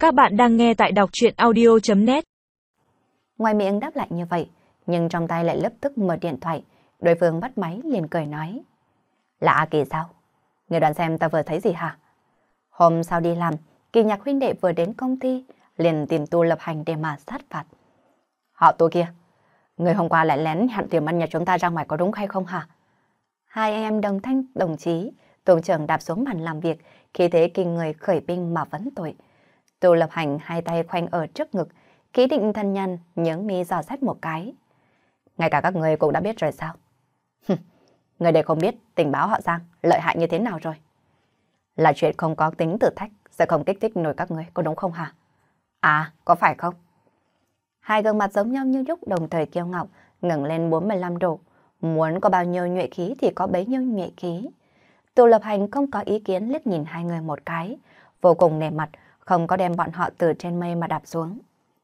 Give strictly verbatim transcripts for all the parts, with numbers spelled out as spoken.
Các bạn đang nghe tại đọc truyện audio chấm net. Ngoài miệng đáp lại như vậy, nhưng trong tay lại lập tức mở điện thoại. Đối phương bắt máy liền cười nói. Là A Kỳ sao? Người đoán xem ta vừa thấy gì hả? Hôm sau đi làm, Kỳ Nhạc huynh đệ vừa đến công ty, liền tìm Tu Lập Hành để mà sát phạt. Họ Tu kia, người hôm qua lại lén hẹn Tiểu Mân nhà chúng ta ra ngoài có đúng hay không hả? Hai anh em đồng thanh đồng chí, tổ trưởng đạp xuống bàn làm việc, khi thế kinh người khởi binh mà vấn tội. Tu Lập Hành hai tay khoanh ở trước ngực, ký định thân nhân, nhướng mi dò xét một cái. Ngay cả các người cũng đã biết rồi sao? Người đây không biết tình báo họ Giang lợi hại như thế nào rồi. Là chuyện không có tính thử thách, sẽ không kích thích nổi các người, có đúng không hả? À, có phải không? Hai gương mặt giống nhau như lúc đồng thời kiêu ngạo, ngẩng lên bốn mươi lăm độ. Muốn có bao nhiêu nhuệ khí thì có bấy nhiêu nhuệ khí. Tu Lập Hành không có ý kiến liếc nhìn hai người một cái, vô cùng nể mặt, không có đem bọn họ từ trên mây mà đạp xuống.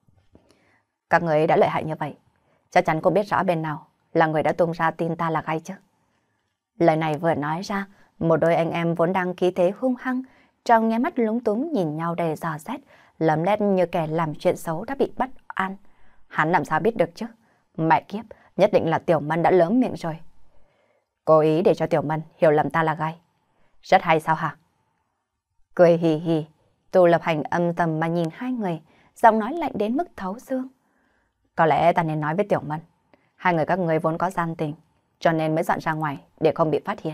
Các người đã lợi hại như vậy, chắc chắn cũng biết rõ bên nào là người đã tung ra tin ta là gai chứ. Lời này vừa nói ra, một đôi anh em vốn đang khí thế hung hăng, trong nháy mắt lúng túng nhìn nhau đầy dò xét, lấm lét như kẻ làm chuyện xấu đã bị bắt an. Hắn làm sao biết được chứ? Mẹ kiếp, nhất định là Tiểu Mân đã lớm miệng rồi. Cố ý để cho Tiểu Mân hiểu lầm ta là gai. Rất hay sao hả? Cười hì hì, Tu Lập Hành âm thầm mà nhìn hai người, giọng nói lạnh đến mức thấu xương. Có lẽ ta nên nói với Tiểu Mân, hai người các người vốn có gian tình, cho nên mới dọn ra ngoài để không bị phát hiện.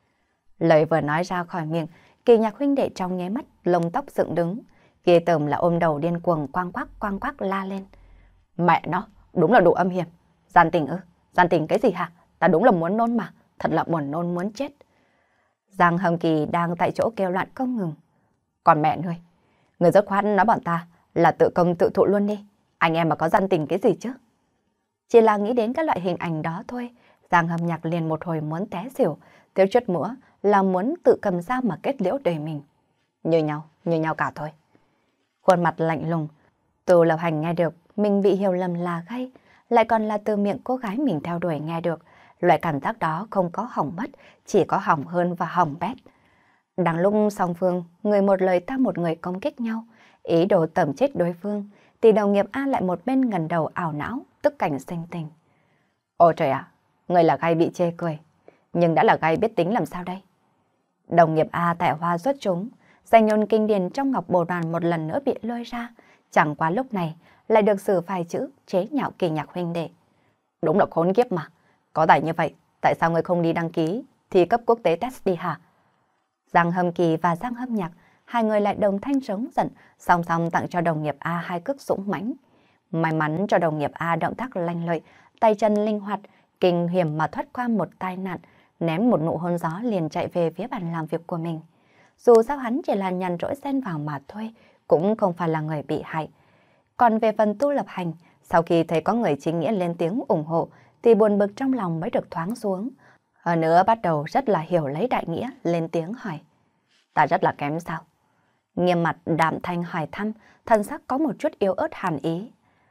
Lời vừa nói ra khỏi miệng, Kỳ Nhạc huynh đệ trong nháy mắt lông tóc dựng đứng, kia tởm là ôm đầu điên cuồng quang quắc quang quắc la lên. Mẹ nó, đúng là đủ âm hiểm. Gian tình ư? Gian tình cái gì hả? Ta đúng là muốn nôn mà, thật là buồn nôn muốn chết. Giang Hâm Kỳ đang tại chỗ kêu loạn không ngừng. Còn mẹ ngươi, người rất khoát nói bọn ta là tự công tự thụ luôn đi. Anh em mà có gian tình cái gì chứ? Chỉ là nghĩ đến các loại hình ảnh đó thôi, Giang Hâm Nhạc liền một hồi muốn té xỉu, thiếu chút nữa là muốn tự cầm dao mà kết liễu đời mình. Như nhau, như nhau cả thôi. Khuôn mặt lạnh lùng, Tu Lập Hành nghe được mình bị hiểu lầm là gai, lại còn là từ miệng cô gái mình theo đuổi nghe được. Loại cảm giác đó không có hỏng mất, chỉ có hỏng hơn và hỏng bét. Đang lúc song phương, người một lời ta một người công kích nhau, ý đồ tẩm chết đối phương, thì đồng nghiệp A lại một bên ngần đầu ảo não, tức cảnh sinh tình. Ôi trời ạ, người là gai bị chê cười, nhưng đã là gai biết tính làm sao đây? Đồng nghiệp A tại hoa xuất chúng, danh nhôn kinh điển trong ngọc bồ đoàn một lần nữa bị lôi ra, chẳng qua lúc này lại được xử vài chữ chế nhạo Kỳ Nhạc huynh đệ. Đúng là khốn kiếp mà, có tài như vậy, tại sao người không đi đăng ký thi cấp quốc tế test đi hả? Giang Hâm Kỳ và Giang Hâm Nhạc, hai người lại đồng thanh trống giận, song song tặng cho đồng nghiệp A hai cước dũng mãnh. May mắn cho đồng nghiệp A động tác lanh lợi, tay chân linh hoạt, kinh hiểm mà thoát qua một tai nạn, ném một nụ hôn gió liền chạy về phía bàn làm việc của mình. Dù sao hắn chỉ là nhàn rỗi xen vào mà thôi, cũng không phải là người bị hại. Còn về phần Tu Lập Hành, sau khi thấy có người chính nghĩa lên tiếng ủng hộ, thì buồn bực trong lòng mới được thoáng xuống. Hơn nữa bắt đầu rất là hiểu lấy đại nghĩa, lên tiếng hỏi. Ta rất là kém sao? Nghiêm mặt đạm thanh hỏi thăm, thân sắc có một chút yếu ớt hàn ý.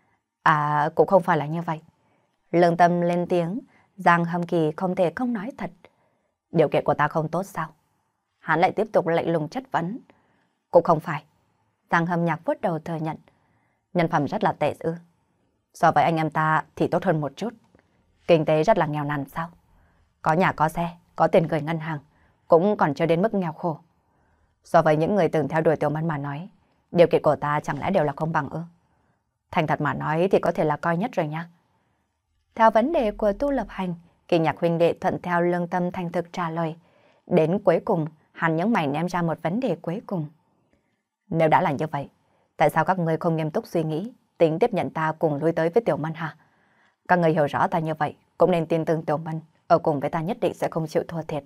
À, cũng không phải là như vậy. Lương Tâm lên tiếng, Giang Hâm Kỳ không thể không nói thật. Điều kiện của ta không tốt sao? Hắn lại tiếp tục lạnh lùng chất vấn. Cũng không phải. Giang Hâm Nhạc vuốt đầu thừa nhận. Nhân phẩm rất là tệ ư? So với anh em ta thì tốt hơn một chút. Kinh tế rất là nghèo nàn sao? Có nhà có xe, có tiền gửi ngân hàng, cũng còn chưa đến mức nghèo khổ. So với những người từng theo đuổi Tiểu Mân mà nói, điều kiện của ta chẳng lẽ đều là không bằng ư? Thành thật mà nói thì có thể là coi nhất rồi nha. Theo vấn đề của Tu Lập Hành, Kỳ Nhạc huynh đệ thuận theo Lương Tâm thành thực trả lời. Đến cuối cùng, hắn nhướng mày ném ra một vấn đề cuối cùng. Nếu đã là như vậy, tại sao các người không nghiêm túc suy nghĩ, tính tiếp nhận ta cùng lui tới với Tiểu Mân hả? Các người hiểu rõ ta như vậy, cũng nên tin tưởng Tiểu Mân ở cùng với ta nhất định sẽ không chịu thua thiệt.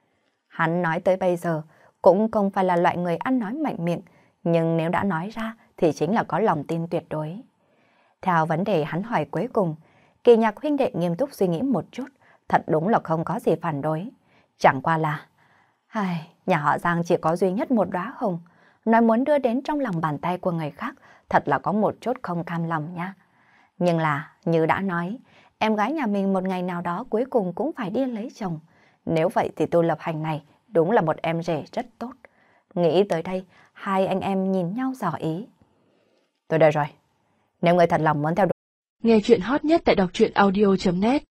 Hắn nói tới bây giờ cũng không phải là loại người ăn nói mạnh miệng, nhưng nếu đã nói ra thì chính là có lòng tin tuyệt đối. Theo vấn đề hắn hỏi cuối cùng, Kỳ Nhạc huynh đệ nghiêm túc suy nghĩ một chút, thật đúng là không có gì phản đối. Chẳng qua là, ai, nhà họ Giang chỉ có duy nhất một đóa hồng, nói muốn đưa đến trong lòng bàn tay của người khác, thật là có một chút không cam lòng nha. Nhưng là, như đã nói, em gái nhà mình một ngày nào đó cuối cùng cũng phải đi lấy chồng. Nếu vậy thì Tu Lập Hành này đúng là một em rể rất tốt. Nghĩ tới đây, hai anh em nhìn nhau dò ý. Tôi đây rồi. Nếu người thật lòng muốn theo đuổi... Nghe chuyện hot nhất tại đọc truyện audio chấm net